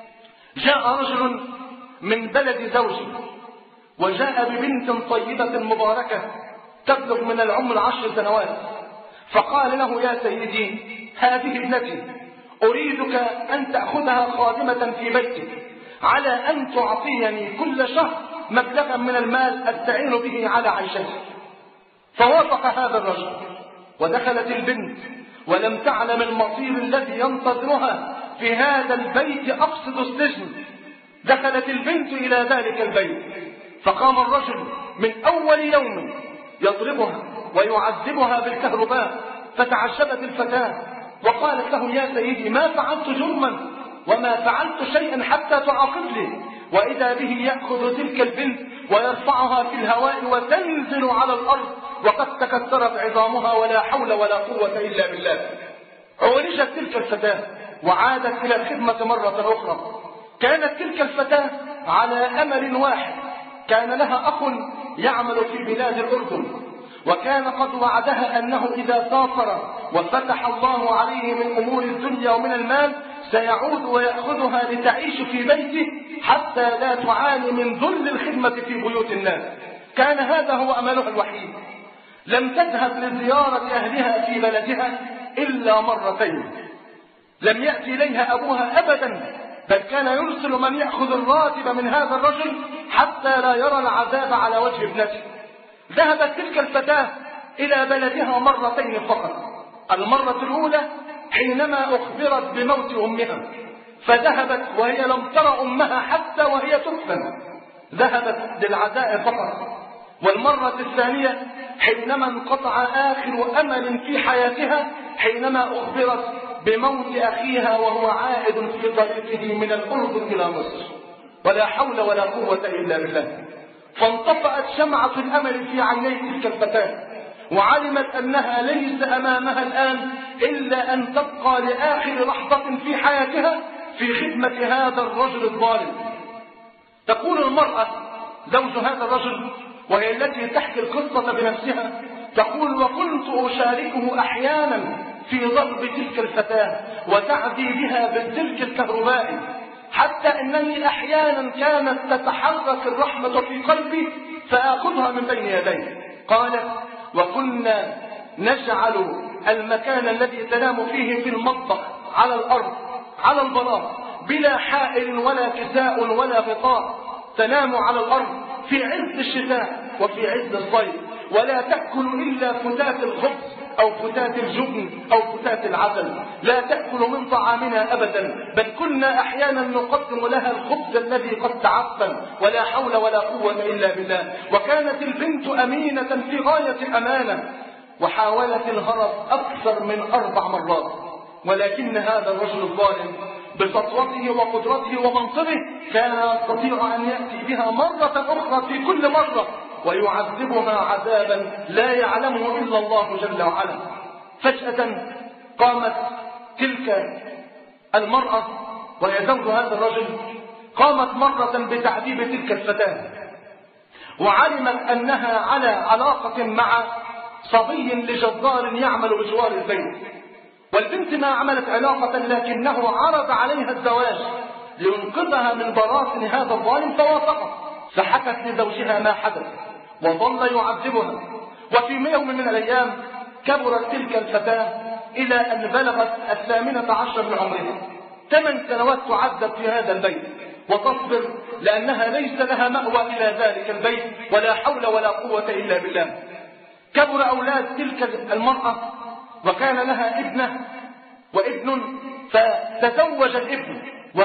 جاء رجل من بلد زوجي وجاء ببنت طيبة مباركة تبلغ من العمر عشر سنوات، فقال له: يا سيدي، هذه ابنتي، أريدك أن تأخذها خادمة في بيتك على أن تعطيني كل شهر مبلغا من المال أستعين به على عيشتي. فوافق هذا الرجل، ودخلت البنت ولم تعلم المصير الذي ينتظرها في هذا البيت، أقصد السجن. دخلت البنت إلى ذلك البيت، فقام الرجل من أول يوم يضربها ويعذبها بالكهرباء، فتعجبت الفتاة وقالت له: يا سيدي، ما فعلت جرما وما فعلت شيئا حتى تعاقبني. وإذا به يأخذ تلك البنت ويرفعها في الهواء وتنزل على الأرض وقد تكسرت عظامها، ولا حول ولا قوة إلا بالله. عولجت تلك الفتاة وعادت إلى الخدمة مرة أخرى. كانت تلك الفتاة على أمل واحد، كان لها أخ يعمل في بلاد الأردن، وكان قد وعدها أنه إذا سافر وفتح الله عليه من أمور الدنيا ومن المال سيعود ويأخذها لتعيش في بيته حتى لا تعاني من ذل الخدمة في بيوت الناس. كان هذا هو أملها الوحيد. لم تذهب لزيارة أهلها في بلدها إلا مرتين، لم يأتي إليها أبوها أبدا، بل كان يرسل من يأخذ الراتب من هذا الرجل حتى لا يرى العذاب على وجه ابنته. ذهبت تلك الفتاة إلى بلدها مرتين فقط. المرة الأولى حينما أخبرت بموت أمها، فذهبت وهي لم ترى أمها حتى وهي تدفن، ذهبت للعزاء فقط. والمرة الثانية حينما انقطع آخر أمل في حياتها، حينما أخبرت بموت أخيها وهو عائد في طريقه من الأردن إلى مصر. ولا حول ولا قوة إلا بالله. فانطفأت شمعة الأمل في عيني تلك الفتاة، وعلمت أنها ليس أمامها الآن إلا أن تبقى لآخر لحظة في حياتها في خدمة هذا الرجل الظالم. تقول المرأة زوج هذا الرجل، وهي التي تحكي القصة بنفسها، تقول: وكنت أشاركه أحيانا في ضرب تلك الفتاة وتعدي بها بالسلك الكهربائي، حتى أنني أحيانا كانت تتحرك الرحمة في قلبي فآخذها من بين يدي. قالت: وكنا نجعل المكان الذي تنام فيه في المطبخ على الأرض على البلاط بلا حائل ولا كساء ولا غطاء، تنام على الأرض في عز الشتاء وفي عز الصيف، ولا تأكل إلا فتات الخبز أو فتات الجبن أو فتات العسل، لا تأكل من طعامنا أبدا، بل كنا أحيانا نقدم لها الخبز الذي قد تعفن، ولا حول ولا قوة إلا بالله. وكانت البنت أمينة في غاية الأمانة، وحاولت الهرب أكثر من أربع مرات، ولكن هذا الرجل الظالم بسطوته وقدرته ومنصبه كان يستطيع أن يأتي بها مرة أخرى في كل مرة ويعذبها عذابا لا يعلمه إلا الله جل وعلا. فجأة قامت تلك المرأة وهي زوج هذا الرجل، قامت مرة بتعذيب تلك الفتاة، وعلمت أنها على علاقة مع صبي لجزار يعمل بجوار البيت، والبنت ما عملت علاقة لكنه عرض عليها الزواج لينقذها من براثن هذا الظالم فوافقت، فحكت لزوجها ما حدث وظل يعذبها. وفي يوم من الأيام كبرت تلك الفتاة إلى أن بلغت الثامنة عشر من عمرها، ثمان سنوات تعذب في هذا البيت وتصبر لأنها ليس لها مأوى إلى ذلك البيت، ولا حول ولا قوة إلا بالله. كبر أولاد تلك المرأة وكان لها ابنة وابن، فتزوج الابن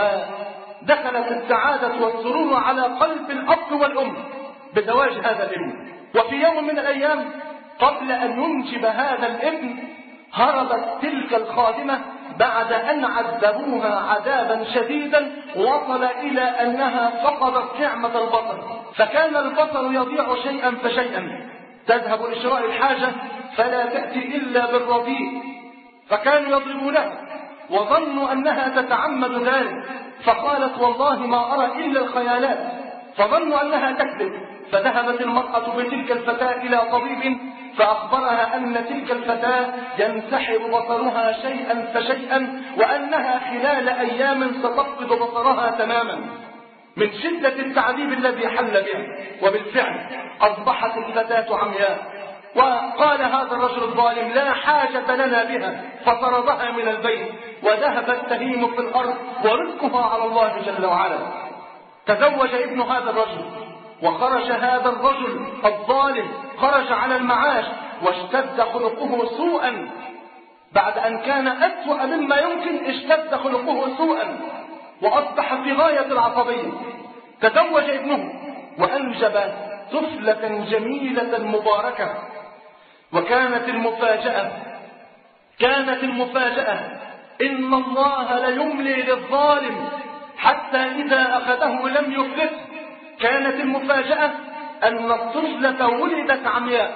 ودخلت السعادة والسرور على قلب الأب والأم بزواج هذا الابن. وفي يوم من الأيام قبل أن ينجب هذا الابن هربت تلك الخادمة بعد أن عذبوها عذابا شديدا وصل إلى أنها فقدت نعمة البصر، فكان البصر يضيع شيئا فشيئا، تذهب لشراء الحاجة فلا تأتي إلا بالرديء، فكانوا يضربونها وظنوا أنها تتعمد ذلك، فقالت: والله ما أرى إلا الخيالات، فظنوا أنها تكذب. فذهبت المرأة بتلك الفتاة إلى طبيب فأخبرها أن تلك الفتاة ينسحب بصرها شيئا فشيئا، وأنها خلال أيام ستفقد بصرها تماما من شدة التعذيب الذي حل بها. وبالفعل أصبحت الفتاة عمياء، وقال هذا الرجل الظالم: لا حاجة لنا بها، فطردها من البيت وذهبت تهيم في الأرض ورزقها على الله جل وعلا. تزوج ابن هذا الرجل وخرج هذا الرجل الظالم، خرج على المعاش واشتد خلقه سوءا، بعد أن كان أسوأ مما يمكن اشتد خلقه سوءا وأصبح في غاية العصبية. تزوج ابنه وأنجب طفلة جميلة مباركة. وكانت المفاجأة كانت المفاجأة إن الله ليملي للظالم حتى إذا أخذه لم يفلته. كانت المفاجأة أن الطفلة ولدت عمياء،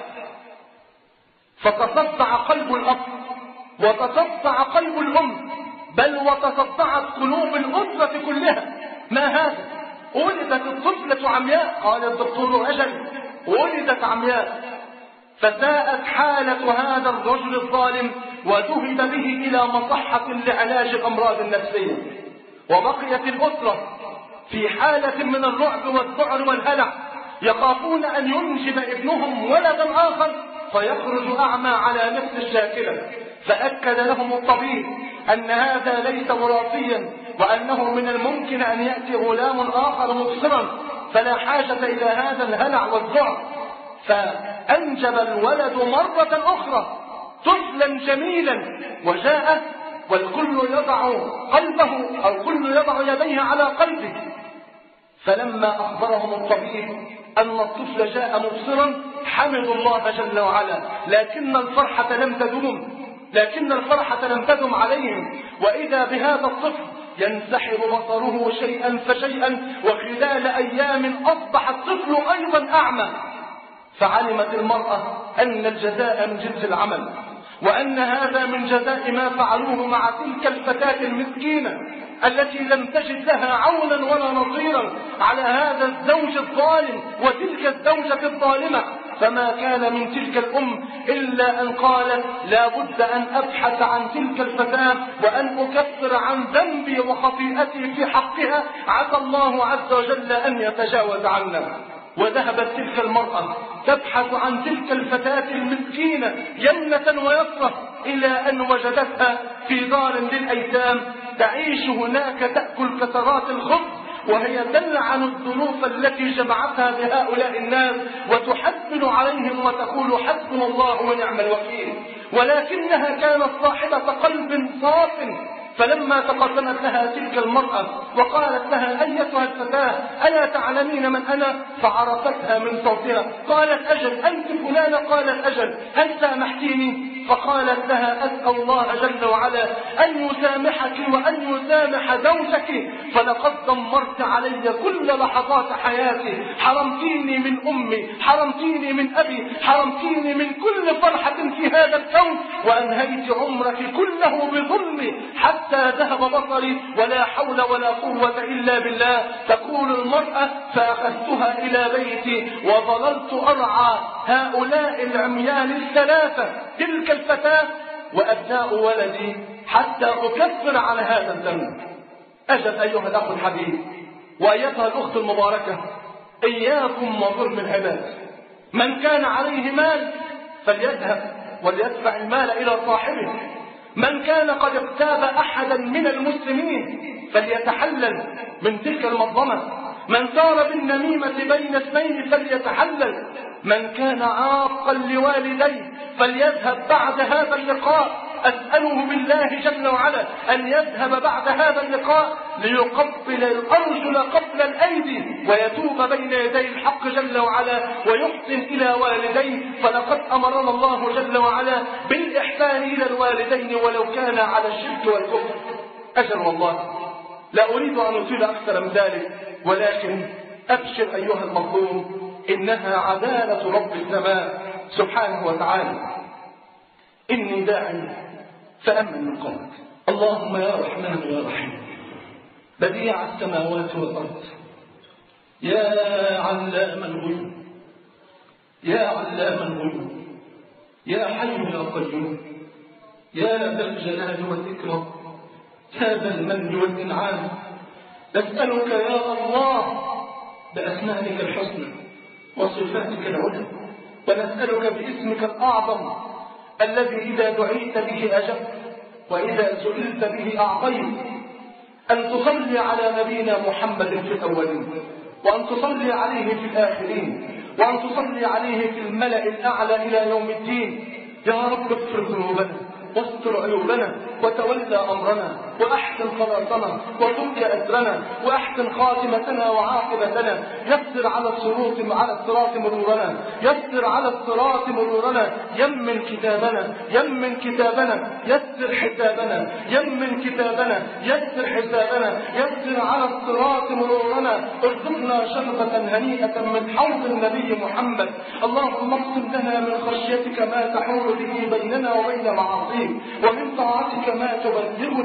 فتصدع قلب الأب وتصدع قلب الأم، بل وتصدعت قلوب الأسرة كلها. ما هذا؟ ولدت الطفلة عمياء. قال الدكتور: أجل، ولدت عمياء. فساءت حالة هذا الرجل الظالم وذهب به إلى مصحة لعلاج الأمراض النفسية، وبقيت الأسرة في حالة من الرعب والذعر والهلع، يخافون أن ينجب ابنهم ولدا آخر فيخرج أعمى على نفس الشاكلة. فأكد لهم الطبيب أن هذا ليس وراثيا، وأنه من الممكن أن يأتي غلام آخر مبصرا، فلا حاجة إلى هذا الهلع والذعر. فأنجب الولد مرة أخرى طفلا جميلا، وجاء والكل يضع قلبه أو كل يضع يديه على قلبه. فلما أخبرهم الطبيب أن الطفل جاء مبصرا حمدوا الله جل وعلا، لكن الفرحة لم تدوم لكن الفرحة لم تدم عليهم، وإذا بهذا الطفل ينسحب بصره شيئا فشيئا، وخلال أيام أصبح الطفل أيضا أعمى. فعلمت المرأة أن الجزاء من جنس العمل، وأن هذا من جزاء ما فعلوه مع تلك الفتاة المسكينة التي لم تجد لها عونا ولا نصيرا على هذا الزوج الظالم وتلك الزوجة الظالمة. فما كان من تلك الأم إلا أن قالت لا بد أن أبحث عن تلك الفتاة وأن أكفر عن ذنبي وخطيئتي في حقها، عسى الله عز وجل أن يتجاوز عنا. وذهبت تلك المرأة تبحث عن تلك الفتاة المسكينة يمنة ويسرة، إلى أن وجدتها في دار للأيتام تعيش هناك تأكل كسرات الخبز، وهي تلعن الظروف التي جمعتها بهؤلاء الناس وتحبل عليهم وتقول حسبنا الله ونعم الوكيل. ولكنها كانت صاحبة قلب صاف، فلما تقدمت لها تلك المرأة وقالت لها أيتها الفتاة ألا تعلمين من أنا؟ فعرفتها من صوتها. قالت أجل، أنت فلانة؟ قالت أجل، هل سامحتيني؟ فقالت لها أسأل الله جل وعلا أن يسامحك وأن يسامح زوجك، فلقد دمرت علي كل لحظات حياتي، حرمتيني من أمي، حرمتيني من أبي، حرمتيني من كل فرحة في هذا الكون، وأنهيت عمرك كله بظلمي حتى ذهب بصري، ولا حول ولا قوة إلا بالله. تقول المرأة فأخذتها إلى بيتي وظللت أرعى هؤلاء العميان الثلاثة، تلك الفتاة وأبناء ولدي، حتى أكفر على هذا الذنب. أجل أيها الأخ الحبيب وأيتها الأخت المباركة، إياكم وظلم العباد. من كان عليه مال فليذهب وليدفع المال إلى صاحبه، من كان قد اغتاب أحدا من المسلمين فليتحلل من تلك المظلمة، من سار بالنميمة بين اثنين فليتحلل، من كان عاقا لوالديه فليذهب بعد هذا اللقاء. أسأله بالله جل وعلا أن يذهب بعد هذا اللقاء ليقبل الأرجل قبل الأيدي ويتوب بين يدي الحق جل وعلا ويحسن إلى والديه، فلقد أمرنا الله جل وعلا بالإحسان إلى الوالدين ولو كان على الشرك والكفر. أجل والله لا أريد أن أطيل أكثر من ذلك، ولكن أبشر أيها المظلوم، إنها عدالة رب السماء سبحانه وتعالى. إني داعي فأمن من قولك. اللهم يا رحمن يا رحيم، بديع السماوات والأرض، يا علام الغيوب، يا علام الغيوب، يا حي يا قيوم، يا ذا الجلال والإكرام، يا ذا المن والإنعام، نسألك يا الله بأسمائك الحسنى وصفاتك العلى، ونسألك باسمك الأعظم الذي إذا دعيت به أجبت وإذا سئلت به أعطيت، أن تصلي على نبينا محمد في الأولين، وأن تصلي عليه في الآخرين، وأن تصلي عليه في الملأ الأعلى إلى يوم الدين. يا رب اغفر ذنوبنا واستر عيوبنا وتولى أمرنا وأحسن خلاصنا وطب أسرنا وأحسن خاتمتنا وعاقبتنا. يسر على الصراط على الصراط مرورنا، يسر على الصراط مرورنا، يمن كتابنا يمن كتابنا يسر حسابنا يمن كتابنا يسر حسابنا، يسر على الصراط مرورنا، ارزقنا شربة هنيئة من حوض النبي محمد. اللهم اقسم لنا من خشيتك ما تحول به بيننا وبين معاصيك، ومن طاعتك ما تبلغنا به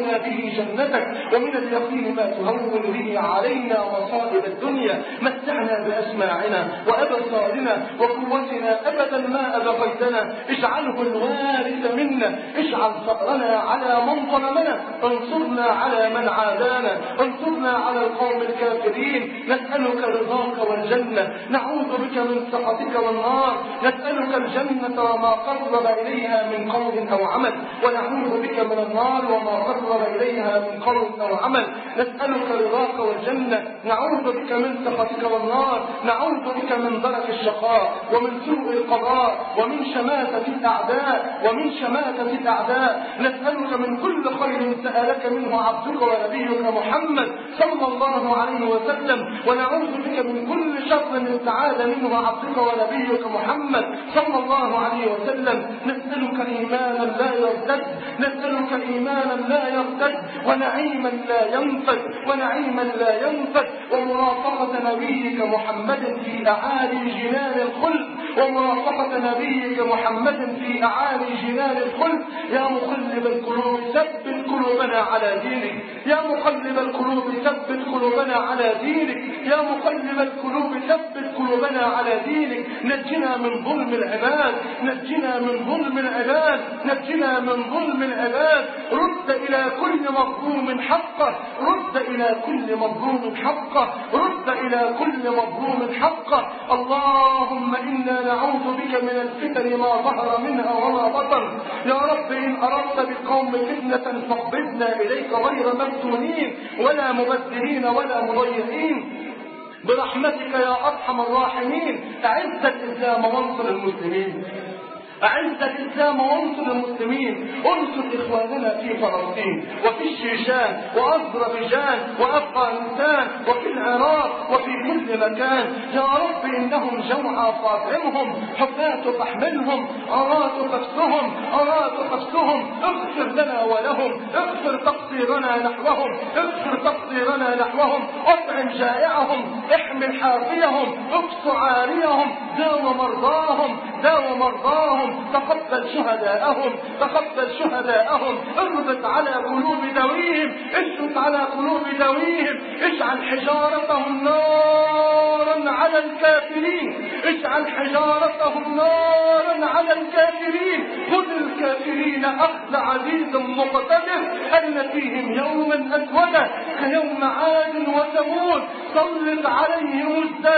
به جنتك، ومن اليقين ما تهون به علينا مصائب الدنيا. متعنا بأسماعنا وأبصارنا وقوتنا أبدا ما أبقيتنا، اجعله الوارث منا، اجعل ثأرنا على من ظلمنا، انصرنا على من عادانا، انصرنا على القوم الكافرين. نسألك رضاك والجنة، نعوذ بك من سخطك والنار. نسألك الجنة وما قرب إليها من قول أو عمل، ونعوذ بك من النار وما قرب إليها من قول أو عمل. نسألك رضاك والجنة، نعوذ بك من سخطك والنار. نعوذ بك من درك الشقاء ومن سوء القضاء ومن شماتة الأعداء ومن شماتة الأعداء. نسألك من كل خير سألك منه عبدك ونبيك محمد صلى الله عليه وسلم، ونعوذ بك من كل شر استعاذ منه عبدك ونبيك محمد صلى الله عليه وسلم. نسألك إيمانا لا يرتد، نسألك إيمانا لا يرتد، ونعيما لا ينفد، ونعيما لا ينفد، ومرافقة نبيك محمد في أعالي جنان الخلد، ومرافقة نبيك محمد في أعالي جنان الخلد. يا مقلب القلوب ثبت قلوبنا على دينك، يا مقلب القلوب ثبت قلوبنا على دينك، يا مقلب القلوب ثبت قلوبنا على دينك. نجنا من ظلم العباد، نجنا من ظلم العباد، نجنا من ظلم العباد. رد إلى كل مظلوم حقه، رد إلى كل مظلوم حقه، رد إلى كل مظلوم حقه. اللهم إنا نعوذ بك من الفتن ما ظهر منها وما بطن. يا رب إن أردت بالقوم فتنة فاقبضنا إليك غير مفتونين ولا مبذرين ولا مضيعين برحمتك يا أرحم الراحمين. أعز الإسلام وانصر المسلمين، أعز الإسلام وانصر المسلمين. انصر إخواننا في فلسطين وفي الشيشان وأذربيجان وأفغانستان وفي العراق وفي كل مكان. يا رب إنهم جوعى فاطعمهم، حفاة فاحملهم، عراة فافسهم، عراة فافسهم. اغفر لنا ولهم، اغفر تقصيرنا نحوهم، اغفر تقصيرنا نحوهم. اطعم جائعهم، احمل حافيهم، اكس عاريهم، داو مرضاهم، داو مرضاهم. تقبل شهداءهم، تقبل شهداءهم. اربط على قلوب ذويهم، اشرط على قلوب ذويهم. اجعل حجارتهم نارا على الكافرين، اجعل حجارتهم نارا على الكافرين. خذ الكافرين أخذ عزيز مقتدر، أن فيهم يوما أسودا كيوم عاد وثمود. سلط عليهم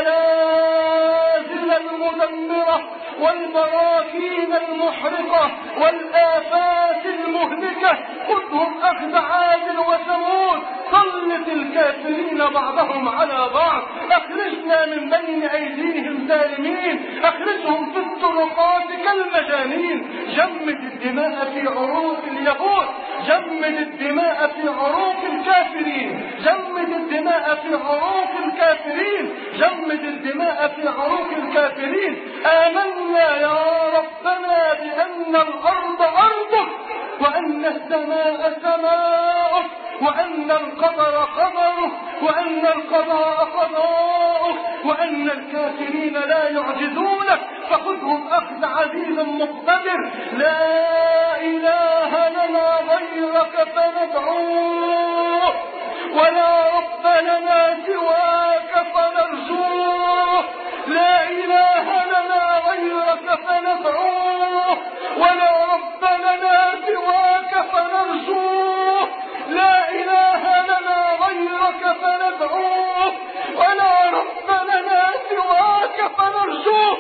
الزلازل المدمرة والبراكين المحرقة والآفات المهلكة. خذهم أخذ عاد وثمود. سلط الكافرين بعضهم على بعض. أخرجنا من بين أيديهم سالمين، أخرجهم في الطرقات كالمجانين. جمد الدماء في عروق اليهود، جمد الدماء في عروق الكافرين، جمد الدماء في عروق الكافرين، جمد الدماء في عروق الكافرين. آمنا يا ربنا بأن الأرض أرضك، وأن السماء سماؤك، وأن القدر قدرك، وأن القضاء قضاؤك، وأن الكافرين لا يعجزونك. فخذهم أخذ عزيز مقتدر. لا إله لنا غيرك فندعوه، ولا رب لنا سواك فنرجوه. لا إله لنا غيرك فندعوه، ولا رب لنا سواك فنرجوه. لا إله لنا غيرك فندعوه، ولا رب لنا سواك فنرجوه.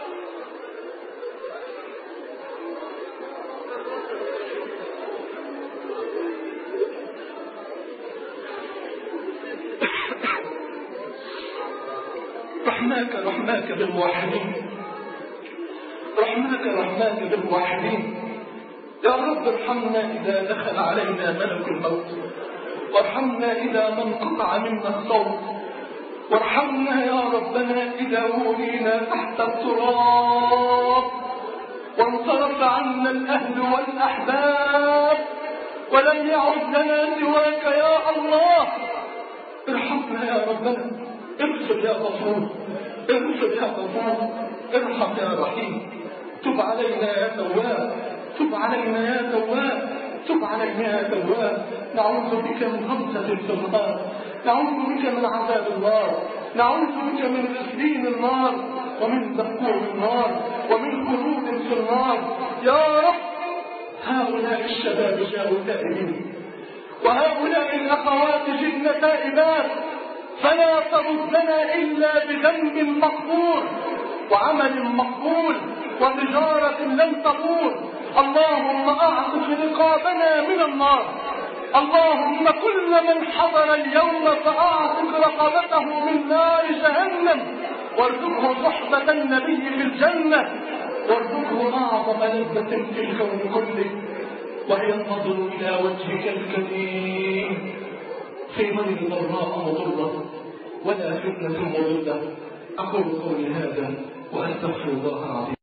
رحماك رحماك بالموحدين، رحماك رحماك بالموحدين. يا رب ارحمنا إذا دخل علينا ملك الموت، وارحمنا إذا ما انقطع منا الصوت، وارحمنا يا ربنا إذا ولينا تحت التراب، وانصرف عنا الأهل والأحباب، ولم يعد لنا سواك يا الله. ارحمنا يا ربنا، اغفر يا غفور، اغفر يا غفور، ارحم يا رحيم. تب علينا يا تواب، تب علينا يا تواب. تب علينا يا تواب. نعوذ بك من همزة في النار، نعوذ بك من عذاب النار، نعوذ بك من غسلين النار ومن زقوم النار ومن خلود في النار. يا رب هؤلاء الشباب جاءوا تائبين، وهؤلاء الأخوات جئن تائبات، فلا تردنا إلا بذنب مغفور وعمل مقبول وتجارة لن تطول. اللهم أعتق رقابنا من النار. اللهم كل من حضر اليوم فأعتق رقبته من نار جهنم، وارزقه صحبة النبي في الجنة، وارزقه أعظم لذة في الكون كله، وهي النظر إلى وجهك الكريم في غير ضراء مضرة ولا فتنة مضلة. أقول قولي هذا وأستغفر الله العظيم.